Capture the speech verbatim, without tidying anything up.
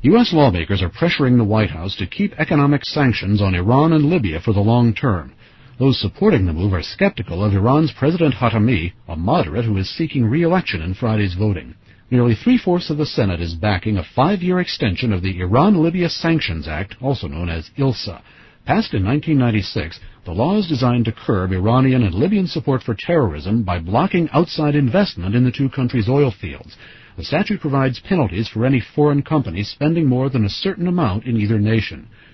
U S lawmakers are pressuring the White House to keep economic sanctions on Iran and Libya for the long term. Those supporting the move are skeptical of Iran's President Khatami, a moderate who is seeking re-election in Friday's voting. Nearly three-fourths of the Senate is backing a five-year extension of the Iran-Libya Sanctions Act, also known as I L S A. Passed in nineteen ninety-six, the law is designed to curb Iranian and Libyan support for terrorism by blocking outside investment in the two countries' oil fields. The statute provides penalties for any foreign company spending more than a certain amount in either nation.